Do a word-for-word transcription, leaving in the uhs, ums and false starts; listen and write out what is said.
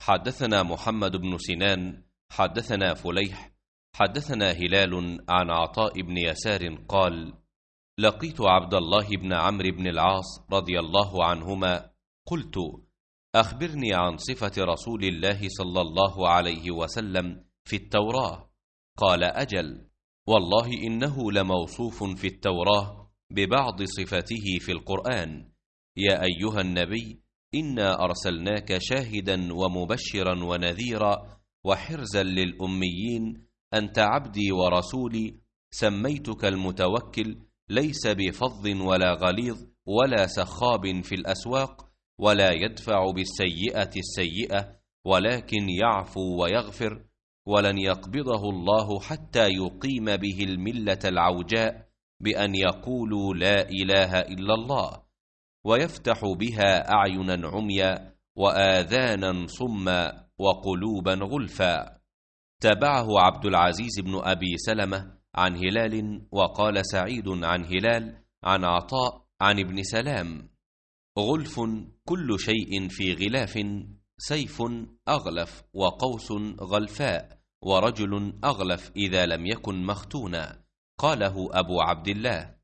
حدثنا محمد بن سنان حدثنا فليح حدثنا هلال عن عطاء بن يسار قال: لقيت عبد الله بن عمرو بن العاص رضي الله عنهما، قلت: أخبرني عن صفة رسول الله صلى الله عليه وسلم في التوراة. قال: أجل، والله إنه لموصوف في التوراة ببعض صفاته في القرآن: يا أيها النبي إنا أرسلناك شاهدا ومبشرا ونذيرا وحرزا للأميين، أنت عبدي ورسولي، سميتك المتوكل، ليس بفظ ولا غليظ ولا سخاب في الأسواق، ولا يدفع بالسيئة السيئة، ولكن يعفو ويغفر، ولن يقبضه الله حتى يقيم به الملة العوجاء بأن يقولوا لا إله إلا الله، ويفتح بها أعينا عميا وآذانا صما وقلوبا غلفا. تابعه عبد العزيز بن أبي سلمة عن هلال، وقال سعيد عن هلال عن عطاء عن ابن سلام: غلف كل شيء في غلاف، سيف أغلف وقوس غلفاء ورجل أغلف إذا لم يكن مختونا. قاله أبو عبد الله.